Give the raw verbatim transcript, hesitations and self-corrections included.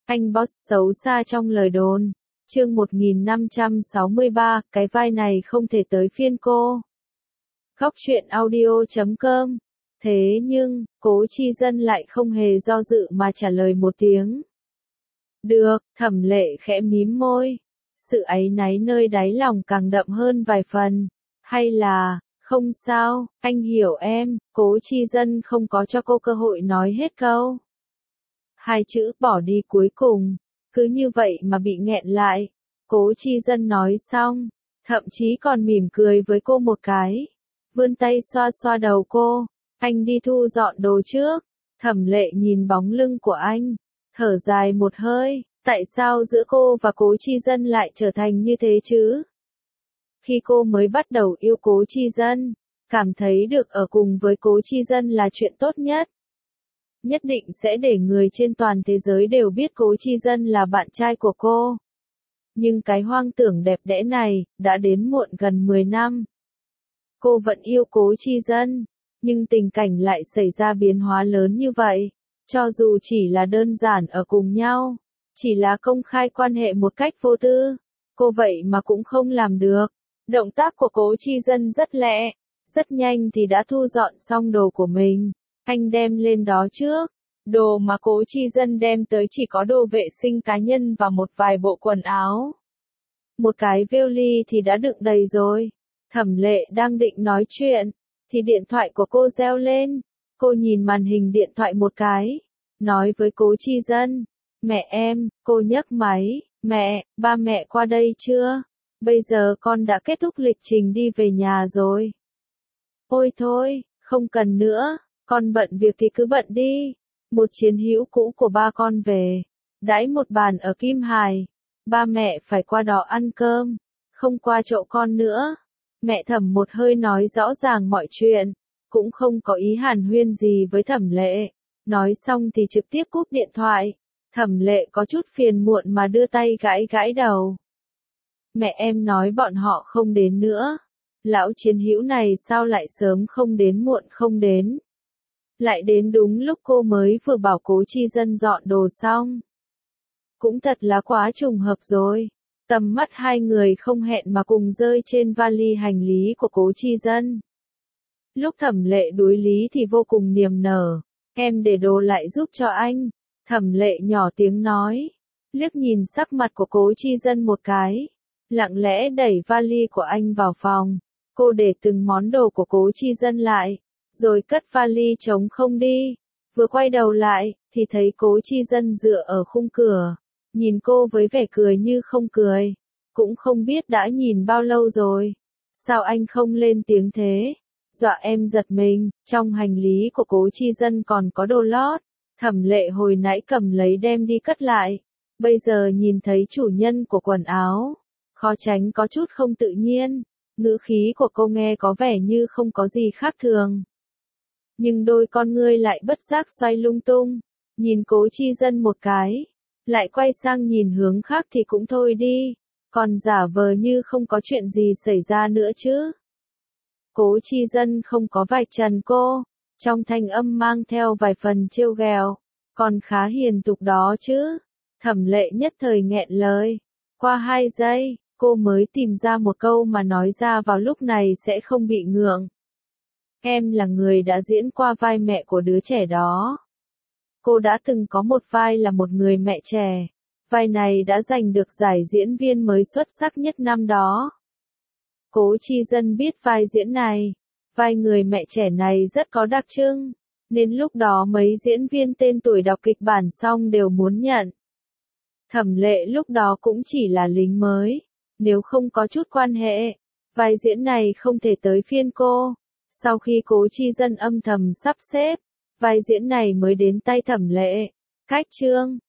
Anh boss xấu xa trong lời đồn. Chương một nghìn năm trăm sáu mươi ba, cái vai này không thể tới phiên cô. Góc truyện audio chấm com. Thế nhưng, Cố Chi Dân lại không hề do dự mà trả lời một tiếng. Được, Thẩm Lệ khẽ mím môi. Sự áy náy nơi đáy lòng càng đậm hơn vài phần. Hay là, không sao, anh hiểu em. Cố Chi Dân không có cho cô cơ hội nói hết câu. Hai chữ bỏ đi cuối cùng, cứ như vậy mà bị nghẹn lại. Cố Chi Dân nói xong, thậm chí còn mỉm cười với cô một cái. Vươn tay xoa xoa đầu cô. Anh đi thu dọn đồ trước. Thẩm Lệ nhìn bóng lưng của anh, thở dài một hơi. Tại sao giữa cô và Cố Chi Dân lại trở thành như thế chứ? Khi cô mới bắt đầu yêu Cố Chi Dân, cảm thấy được ở cùng với Cố Chi Dân là chuyện tốt nhất. Nhất định sẽ để người trên toàn thế giới đều biết Cố Chi Dân là bạn trai của cô. Nhưng cái hoang tưởng đẹp đẽ này, đã đến muộn gần mười năm. Cô vẫn yêu Cố Chi Dân, nhưng tình cảnh lại xảy ra biến hóa lớn như vậy. Cho dù chỉ là đơn giản ở cùng nhau, chỉ là công khai quan hệ một cách vô tư, cô vậy mà cũng không làm được. Động tác của Cố Chi Dân rất lẹ, rất nhanh thì đã thu dọn xong đồ của mình. Anh đem lên đó trước. Đồ mà Cố Chi Dân đem tới chỉ có đồ vệ sinh cá nhân và một vài bộ quần áo. Một cái vali thì đã đựng đầy rồi. Thẩm Lệ đang định nói chuyện, thì điện thoại của cô reo lên. Cô nhìn màn hình điện thoại một cái, nói với Cố Chi Dân. Mẹ em. Cô nhấc máy. Mẹ, ba mẹ qua đây chưa? Bây giờ con đã kết thúc lịch trình đi về nhà rồi. Ôi thôi, không cần nữa. Con bận việc thì cứ bận đi. Một chiến hữu cũ của ba con về, đãi một bàn ở Kim Hải. Ba mẹ phải qua đó ăn cơm, không qua chỗ con nữa. Mẹ Thẩm một hơi nói rõ ràng mọi chuyện, cũng không có ý hàn huyên gì với Thẩm Lệ. Nói xong thì trực tiếp cúp điện thoại. Thẩm Lệ có chút phiền muộn mà đưa tay gãi gãi đầu. Mẹ em nói bọn họ không đến nữa. Lão chiến hữu này sao lại sớm không đến muộn không đến? Lại đến đúng lúc cô mới vừa bảo Cố Chi Dân dọn đồ xong. Cũng thật là quá trùng hợp rồi. Tầm mắt hai người không hẹn mà cùng rơi trên vali hành lý của Cố Chi Dân. Lúc Thẩm Lệ đối lý thì vô cùng niềm nở. Em để đồ lại giúp cho anh. Thẩm Lệ nhỏ tiếng nói. Liếc nhìn sắc mặt của Cố Chi Dân một cái. Lặng lẽ đẩy vali của anh vào phòng. Cô để từng món đồ của Cố Chi Dân lại, rồi cất vali trống không đi. Vừa quay đầu lại, thì thấy Cố Chi Dân dựa ở khung cửa. Nhìn cô với vẻ cười như không cười. Cũng không biết đã nhìn bao lâu rồi. Sao anh không lên tiếng thế? Dọa em giật mình. Trong hành lý của Cố Chi Dân còn có đồ lót. Thẩm Lệ hồi nãy cầm lấy đem đi cất lại. Bây giờ nhìn thấy chủ nhân của quần áo, khó tránh có chút không tự nhiên. Ngữ khí của cô nghe có vẻ như không có gì khác thường. Nhưng đôi con ngươi lại bất giác xoay lung tung. Nhìn Cố Chi Dân một cái. Lại quay sang nhìn hướng khác thì cũng thôi đi. Còn giả vờ như không có chuyện gì xảy ra nữa chứ. Cố Chi Dân không có vạch trần cô. Trong thanh âm mang theo vài phần trêu ghẹo. Còn khá hiền tục đó chứ. Thẩm Lệ nhất thời nghẹn lời. Qua hai giây, cô mới tìm ra một câu mà nói ra vào lúc này sẽ không bị ngượng. Em là người đã diễn qua vai mẹ của đứa trẻ đó. Cô đã từng có một vai là một người mẹ trẻ. Vai này đã giành được giải diễn viên mới xuất sắc nhất năm đó. Cố Chi Dân biết vai diễn này. Vai người mẹ trẻ này rất có đặc trưng. Nên lúc đó mấy diễn viên tên tuổi đọc kịch bản xong đều muốn nhận. Thẩm Lệ lúc đó cũng chỉ là lính mới. Nếu không có chút quan hệ, vai diễn này không thể tới phiên cô. Sau khi Cố Chi Dân âm thầm sắp xếp, vai diễn này mới đến tay Thẩm Lệ. Cách chương